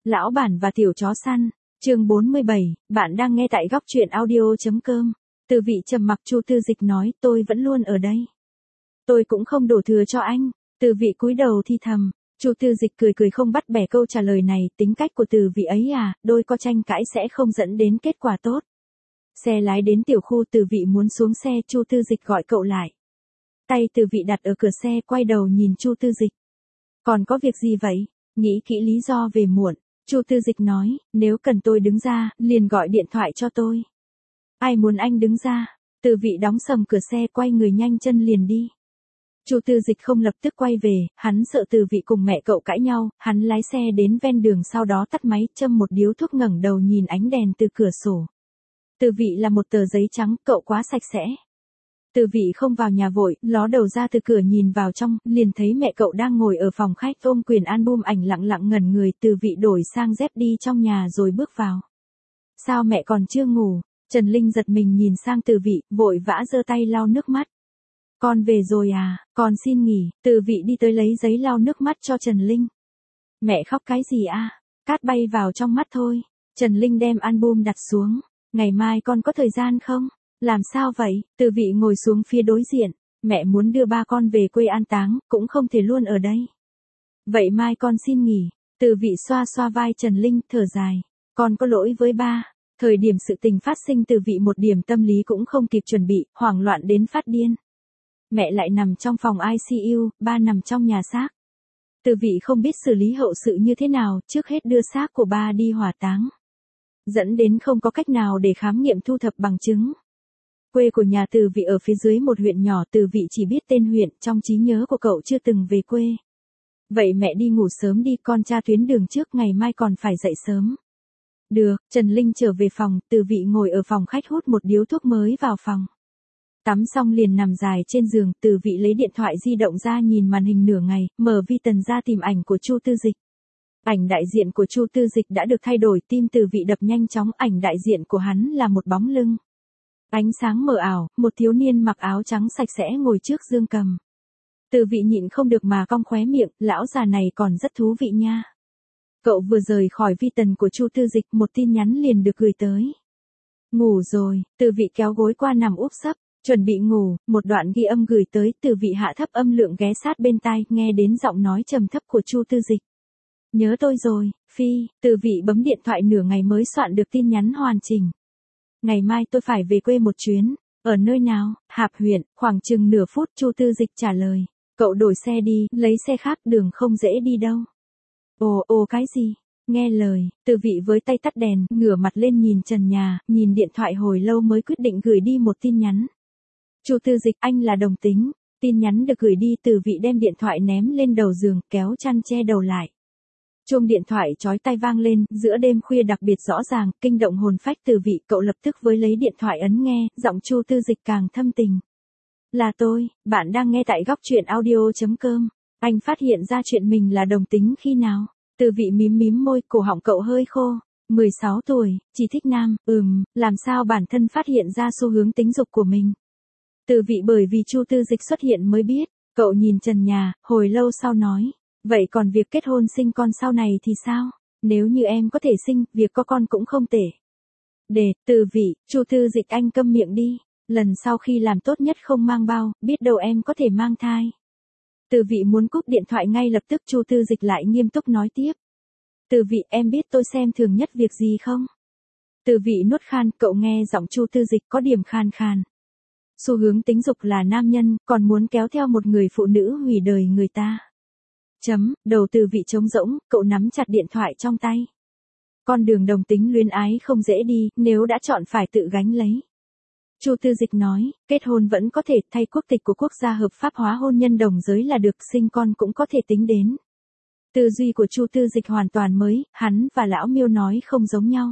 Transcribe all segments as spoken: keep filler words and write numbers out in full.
Lão bản và tiểu chó săn, chương bốn mươi bảy, bạn đang nghe tại góc truyện audio.com. Từ vị trầm mặc. Chu Tư Dịch nói, tôi vẫn luôn ở đây. Tôi cũng không đổ thừa cho anh. Từ vị cúi đầu thi thầm. Chu Tư Dịch cười cười không bắt bẻ câu trả lời này, tính cách của từ vị ấy à, đôi có tranh cãi sẽ không dẫn đến kết quả tốt. Xe lái đến tiểu khu, từ vị muốn xuống xe, Chu Tư Dịch gọi cậu lại. Tay từ vị đặt ở cửa xe, quay đầu nhìn Chu Tư Dịch. Còn có việc gì vậy? Nghĩ kỹ lý do về muộn. Chu Tư Dịch nói, nếu cần tôi đứng ra, liền gọi điện thoại cho tôi. Ai muốn anh đứng ra? Từ vị đóng sầm cửa xe, quay người nhanh chân liền đi. Chu Tư Dịch không lập tức quay về, hắn sợ từ vị cùng mẹ cậu cãi nhau, hắn lái xe đến ven đường, sau đó tắt máy, châm một điếu thuốc, ngẩng đầu nhìn ánh đèn từ cửa sổ. Từ vị là một tờ giấy trắng, cậu quá sạch sẽ. Từ vị không vào nhà vội, ló đầu ra từ cửa nhìn vào trong, liền thấy mẹ cậu đang ngồi ở phòng khách ôm quyển album ảnh lặng lặng ngẩn người. Từ vị đổi sang dép đi trong nhà rồi bước vào. Sao mẹ còn chưa ngủ? Trần Linh giật mình nhìn sang từ vị, vội vã giơ tay lau nước mắt. Con về rồi à, con xin nghỉ. Từ vị đi tới lấy giấy lau nước mắt cho Trần Linh. Mẹ khóc cái gì à? Cát bay vào trong mắt thôi. Trần Linh đem album đặt xuống. Ngày mai con có thời gian không? Làm sao vậy? Từ vị ngồi xuống phía đối diện. Mẹ muốn đưa ba con về quê an táng, cũng không thể luôn ở đây. Vậy mai con xin nghỉ. Từ vị xoa xoa vai Trần Linh, thở dài. Con có lỗi với ba. Thời điểm sự tình phát sinh, từ vị một điểm tâm lý cũng không kịp chuẩn bị, hoảng loạn đến phát điên. Mẹ lại nằm trong phòng i xê u, ba nằm trong nhà xác. Từ vị không biết xử lý hậu sự như thế nào, trước hết đưa xác của ba đi hỏa táng. Dẫn đến không có cách nào để khám nghiệm thu thập bằng chứng. Quê của nhà Từ vị ở phía dưới một huyện nhỏ, Từ vị chỉ biết tên huyện, trong trí nhớ của cậu chưa từng về quê. Vậy mẹ đi ngủ sớm đi, con tra tuyến đường trước, ngày mai còn phải dậy sớm. Được. Trần Linh trở về phòng, Từ vị ngồi ở phòng khách hút một điếu thuốc mới vào phòng. Tắm xong liền nằm dài trên giường, Từ vị lấy điện thoại di động ra nhìn màn hình nửa ngày, mở vi tần ra tìm ảnh của Chu Tư Dịch. Ảnh đại diện của Chu Tư Dịch đã được thay đổi, tim Từ vị đập nhanh chóng, ảnh đại diện của hắn là một bóng lưng. Ánh sáng mờ ảo, một thiếu niên mặc áo trắng sạch sẽ ngồi trước dương cầm. Từ vị nhịn không được mà cong khóe miệng, lão già này còn rất thú vị nha. Cậu vừa rời khỏi vi tần của Chu Tư Dịch, một tin nhắn liền được gửi tới. Ngủ rồi. Từ vị kéo gối qua nằm úp sấp, chuẩn bị ngủ, một đoạn ghi âm gửi tới. Từ vị hạ thấp âm lượng ghé sát bên tai, nghe đến giọng nói trầm thấp của Chu Tư Dịch. Nhớ tôi rồi, Phi. Từ vị bấm điện thoại nửa ngày mới soạn được tin nhắn hoàn chỉnh. Ngày mai tôi phải về quê một chuyến. Ở nơi nào? Hạp huyện. Khoảng chừng nửa phút Chu Tư Dịch trả lời. Cậu đổi xe đi, lấy xe khác, đường không dễ đi đâu. Ồ, ồ cái gì? Nghe lời. Từ vị với tay tắt đèn, ngửa mặt lên nhìn trần nhà, nhìn điện thoại hồi lâu mới quyết định gửi đi một tin nhắn. Chu Tư Dịch, anh là đồng tính. Tin nhắn được gửi đi, Từ vị đem điện thoại ném lên đầu giường, kéo chăn che đầu lại. Chuông điện thoại chói tai vang lên, giữa đêm khuya đặc biệt rõ ràng, kinh động hồn phách Từ vị. Cậu lập tức với lấy điện thoại ấn nghe, giọng Chu Tư Dịch càng thâm tình. Là tôi, bạn đang nghe tại góc truyện audio.com. Anh phát hiện ra chuyện mình là đồng tính khi nào? Từ vị mím mím môi, cổ họng cậu hơi khô. mười sáu tuổi, chỉ thích nam, ừm, làm sao bản thân phát hiện ra xu hướng tính dục của mình? Từ vị bởi vì Chu Tư Dịch xuất hiện mới biết. Cậu nhìn trần nhà, hồi lâu sau nói. Vậy còn việc kết hôn sinh con sau này thì sao? Nếu như em có thể sinh, việc có con cũng không tệ. Để, Từ vị, Chu Tư Dịch, anh câm miệng đi. Lần sau khi làm tốt nhất không mang bao, biết đâu em có thể mang thai. Từ vị muốn cúp điện thoại ngay lập tức. Chu Tư Dịch lại nghiêm túc nói tiếp. Từ vị, em biết tôi xem thường nhất việc gì không? Từ vị nuốt khan, cậu nghe giọng Chu Tư Dịch có điểm khan khan. Xu hướng tính dục là nam nhân, còn muốn kéo theo một người phụ nữ hủy đời người ta. Chấm, đầu Từ vị trống rỗng, cậu nắm chặt điện thoại trong tay. Con đường đồng tính luyến ái không dễ đi, nếu đã chọn phải tự gánh lấy. Chu Tư Dịch nói, kết hôn vẫn có thể, thay quốc tịch của quốc gia hợp pháp hóa hôn nhân đồng giới là được, sinh con cũng có thể tính đến. Tư duy của Chu Tư Dịch hoàn toàn mới, hắn và lão Miêu nói không giống nhau.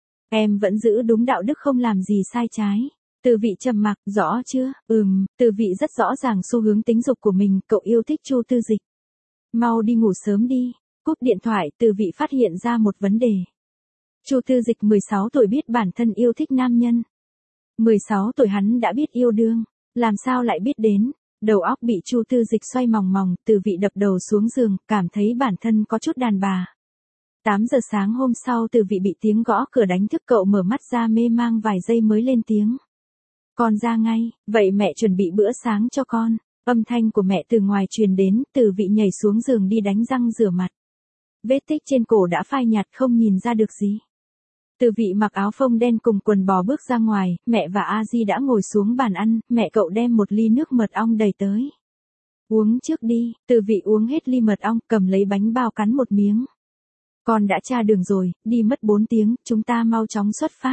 Em vẫn giữ đúng đạo đức, không làm gì sai trái. Từ vị trầm mặc, rõ chưa? Ừm, Từ vị rất rõ ràng xu hướng tính dục của mình, cậu yêu thích Chu Tư Dịch. Mau đi ngủ sớm đi. Cúp điện thoại, Từ vị phát hiện ra một vấn đề. Chu Tư Dịch mười sáu tuổi biết bản thân yêu thích nam nhân. mười sáu tuổi hắn đã biết yêu đương, làm sao lại biết đến? Đầu óc bị Chu Tư Dịch xoay mòng mòng, Từ vị đập đầu xuống giường, cảm thấy bản thân có chút đàn bà. tám giờ sáng hôm sau Từ Vị bị tiếng gõ cửa đánh thức, cậu mở mắt ra mê mang vài giây mới lên tiếng. Con ra ngay, vậy mẹ chuẩn bị bữa sáng cho con. Âm thanh của mẹ từ ngoài truyền đến, Từ Vị nhảy xuống giường đi đánh răng rửa mặt. Vết tích trên cổ đã phai nhạt không nhìn ra được gì. Từ Vị mặc áo phông đen cùng quần bò bước ra ngoài, mẹ và A Di đã ngồi xuống bàn ăn, mẹ cậu đem một ly nước mật ong đầy tới. Uống trước đi. Từ Vị uống hết ly mật ong, cầm lấy bánh bao cắn một miếng. Con đã tra đường rồi, đi mất bốn tiếng, chúng ta mau chóng xuất phát.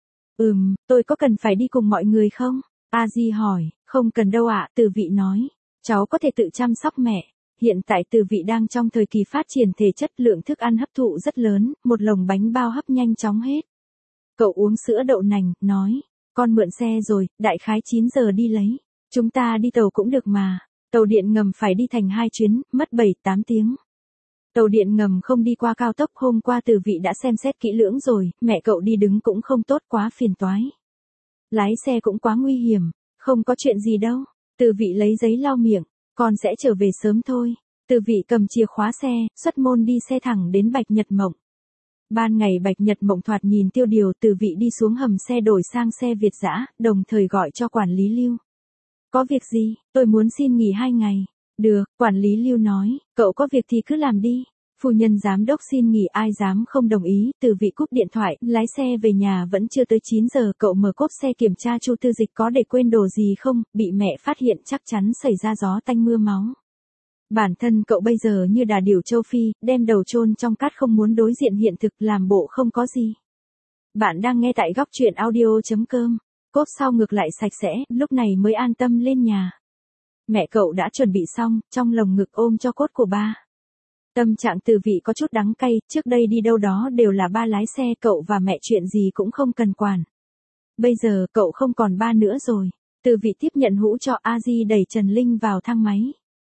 Ừm, tôi có cần phải đi cùng mọi người không? A Di hỏi. Không cần đâu ạ, Từ Vị nói. Cháu có thể tự chăm sóc mẹ. Hiện tại Từ Vị đang trong thời kỳ phát triển thể chất, lượng thức ăn hấp thụ rất lớn, một lồng bánh bao hấp nhanh chóng hết. Cậu uống sữa đậu nành, nói. Con mượn xe rồi, đại khái chín giờ đi lấy. Chúng ta đi tàu cũng được mà. Tàu điện ngầm phải đi thành hai chuyến, mất bảy tám tiếng. Tàu điện ngầm không đi qua cao tốc, hôm qua Từ Vị đã xem xét kỹ lưỡng rồi, mẹ cậu đi đứng cũng không tốt, quá phiền toái. Lái xe cũng quá nguy hiểm, không có chuyện gì đâu. Từ Vị lấy giấy lau miệng, con sẽ trở về sớm thôi. Từ Vị cầm chìa khóa xe, xuất môn đi xe thẳng đến Bạch Nhật Mộng. Ban ngày Bạch Nhật Mộng thoạt nhìn tiêu điều, Từ Vị đi xuống hầm xe đổi sang xe Việt dã, đồng thời gọi cho quản lý Lưu. Có việc gì, tôi muốn xin nghỉ hai ngày. Được, quản lý Lưu nói, cậu có việc thì cứ làm đi. Phu nhân giám đốc xin nghỉ, ai dám không đồng ý. Từ Vị cúp điện thoại, lái xe về nhà. Vẫn chưa tới chín giờ, cậu mở cốp xe kiểm tra Chu Tư Dịch có để quên đồ gì không, bị mẹ phát hiện chắc chắn xảy ra gió tanh mưa máu. Bản thân cậu bây giờ như đà điểu châu Phi, đem đầu chôn trong cát, không muốn đối diện hiện thực, làm bộ không có gì. Bạn đang nghe tại góc truyện audio chấm com. Cốp sau ngược lại sạch sẽ, lúc này mới an tâm lên nhà. Mẹ cậu đã chuẩn bị xong, trong lồng ngực ôm cho cốt của ba. Tâm trạng Từ Vị có chút đắng cay, trước đây đi đâu đó đều là ba lái xe, cậu và mẹ chuyện gì cũng không cần quản. Bây giờ cậu không còn ba nữa rồi. Từ Vị tiếp nhận hũ cho, A Di đẩy Trần Linh vào thang máy.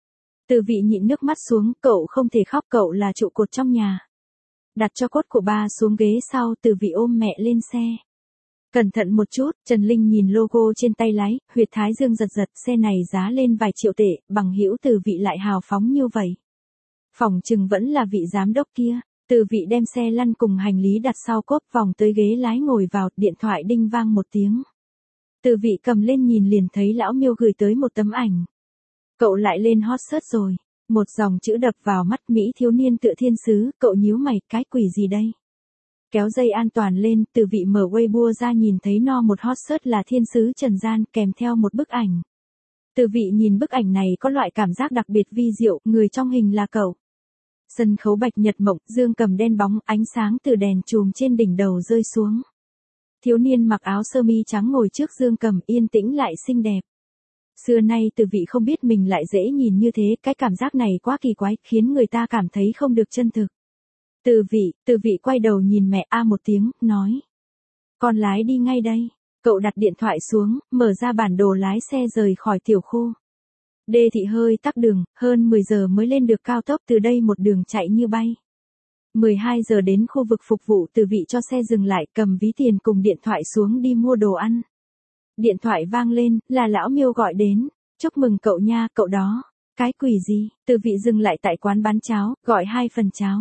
Từ Vị nhịn nước mắt xuống, cậu không thể khóc, cậu là trụ cột trong nhà. Đặt cho cốt của ba xuống ghế sau, Từ Vị ôm mẹ lên xe. Cẩn thận một chút, Trần Linh nhìn logo trên tay lái, huyệt thái dương giật giật, xe này giá lên vài triệu tệ, bằng hữu Từ Vị lại hào phóng như vậy. Phỏng chừng vẫn là vị giám đốc kia. Từ Vị đem xe lăn cùng hành lý đặt sau cốp, vòng tới ghế lái ngồi vào, điện thoại đinh vang một tiếng. Từ Vị cầm lên nhìn liền thấy lão Miêu gửi tới một tấm ảnh. Cậu lại lên hot search rồi. Một dòng chữ đập vào mắt, Mỹ thiếu niên tựa thiên sứ, cậu nhíu mày, cái quỷ gì đây? Kéo dây an toàn lên, Từ Vị mở Weibo ra nhìn thấy no một hot search là thiên sứ trần gian, kèm theo một bức ảnh. Từ Vị nhìn bức ảnh này có loại cảm giác đặc biệt vi diệu, người trong hình là cậu. Sân khấu Bạch Nhật Mộng, dương cầm đen bóng, ánh sáng từ đèn chùm trên đỉnh đầu rơi xuống. Thiếu niên mặc áo sơ mi trắng ngồi trước dương cầm, yên tĩnh lại xinh đẹp. Xưa nay Từ Vị không biết mình lại dễ nhìn như thế, cái cảm giác này quá kỳ quái, khiến người ta cảm thấy không được chân thực. Từ Vị, Từ Vị quay đầu nhìn mẹ, a một tiếng, nói. Con lái đi ngay đây. Cậu đặt điện thoại xuống, mở ra bản đồ lái xe rời khỏi tiểu khu. Đê thị hơi tắc đường, hơn mười giờ mới lên được cao tốc, từ đây một đường chạy như bay. mười hai giờ đến khu vực phục vụ, Từ Vị cho xe dừng lại, cầm ví tiền cùng điện thoại xuống đi mua đồ ăn. Điện thoại vang lên, là lão Miêu gọi đến. Chúc mừng cậu nha, cậu đó. Cái quỷ gì? Từ Vị dừng lại tại quán bán cháo, gọi hai phần cháo.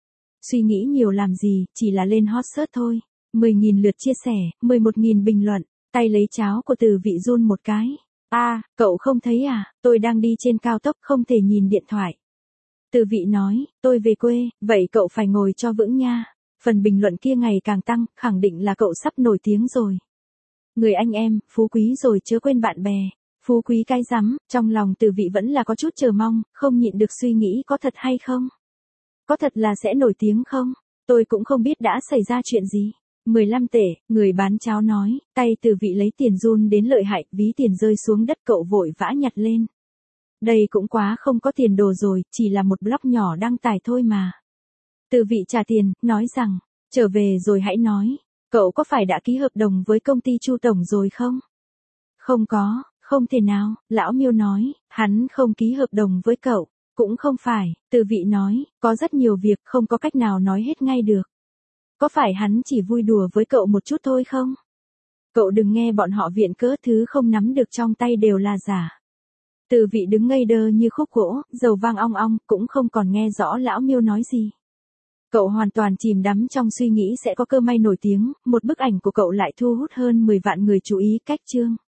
Suy nghĩ nhiều làm gì, chỉ là lên hot search thôi. mười nghìn lượt chia sẻ, mười một nghìn bình luận. Tay lấy cháo của Từ Vị run một cái. A, à, cậu không thấy à, tôi đang đi trên cao tốc không thể nhìn điện thoại. Từ Vị nói, tôi về quê, vậy cậu phải ngồi cho vững nha. Phần bình luận kia ngày càng tăng, khẳng định là cậu sắp nổi tiếng rồi. Người anh em, phú quý rồi chớ quên bạn bè. Phú quý cái rắm, trong lòng Từ Vị vẫn là có chút chờ mong, không nhịn được suy nghĩ có thật hay không. Có thật là sẽ nổi tiếng không? Tôi cũng không biết đã xảy ra chuyện gì. mười lăm tệ, người bán cháo nói, tay Từ Vị lấy tiền run đến lợi hại, ví tiền rơi xuống đất, cậu vội vã nhặt lên. Đây cũng quá không có tiền đồ rồi, chỉ là một blog nhỏ đăng tải thôi mà. Từ Vị trả tiền, nói rằng, trở về rồi hãy nói, cậu có phải đã ký hợp đồng với công ty Chu Tổng rồi không? Không có, không thể nào, lão Miêu nói, hắn không ký hợp đồng với cậu. Cũng không phải, Từ Vị nói, có rất nhiều việc không có cách nào nói hết ngay được. Có phải hắn chỉ vui đùa với cậu một chút thôi không? Cậu đừng nghe bọn họ viện cớ, thứ không nắm được trong tay đều là giả. Từ Vị đứng ngây đơ như khúc gỗ, dầu vang ong ong, cũng không còn nghe rõ lão Miêu nói gì. Cậu hoàn toàn chìm đắm trong suy nghĩ sẽ có cơ may nổi tiếng, một bức ảnh của cậu lại thu hút hơn mười vạn người chú ý. Cách chương